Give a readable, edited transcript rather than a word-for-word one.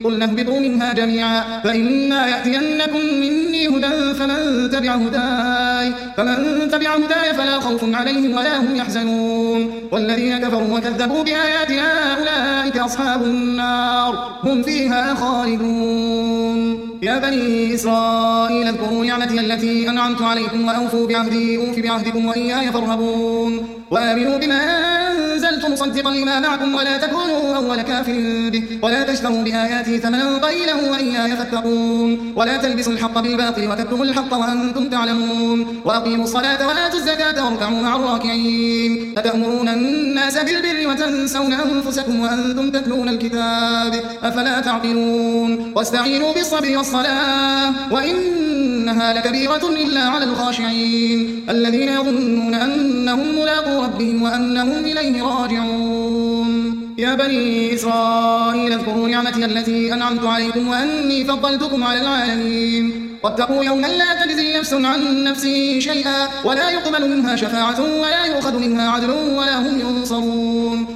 قلنا اهبطوا منها جميعا فإما يأتينكم مني هدى فمن تبع هداي فلا خوف عليهم ولا هم يحزنون والذين كفروا وكذبوا بآياتنا أولئك أصحاب النار هم فيها خالدون يا بني إسرائيل اذكروا نعمتي التي أنعمت عليكم وأوفوا بعهدي أوف بعهدكم وإياي فارهبون وآمنوا بما أنزلت مصدقا لما معكم ولا تكونوا أول كافر به ولا تشتروا بآياتي ثمنا قليلا وإياي فاتقون ولا تلبسوا الحق بالباطل وتكتموا الحق وأنتم تعلمون وأقيموا الصلاة وآتوا الزكاة واركعوا مع الراكعين أتأمرون الناس بالبر وتنسون أنفسكم وأنتم تتلون الكتاب أفلا تعقلون واستعينوا بالصبر والصلاة وإنها لكبيرة إلا على الخاشعين الذين يظنون أنهم ملاقو ربهم وأنهم إليه راجعون يا بني إسرائيل اذكروا نعمتي التي أنعمت عليكم وأني فضلتكم على العالمين واتقوا يوما لا تجزي نفس عن نفس شيئا ولا يقبل منها شفاعة ولا يؤخذ منها عدل ولا هم ينصرون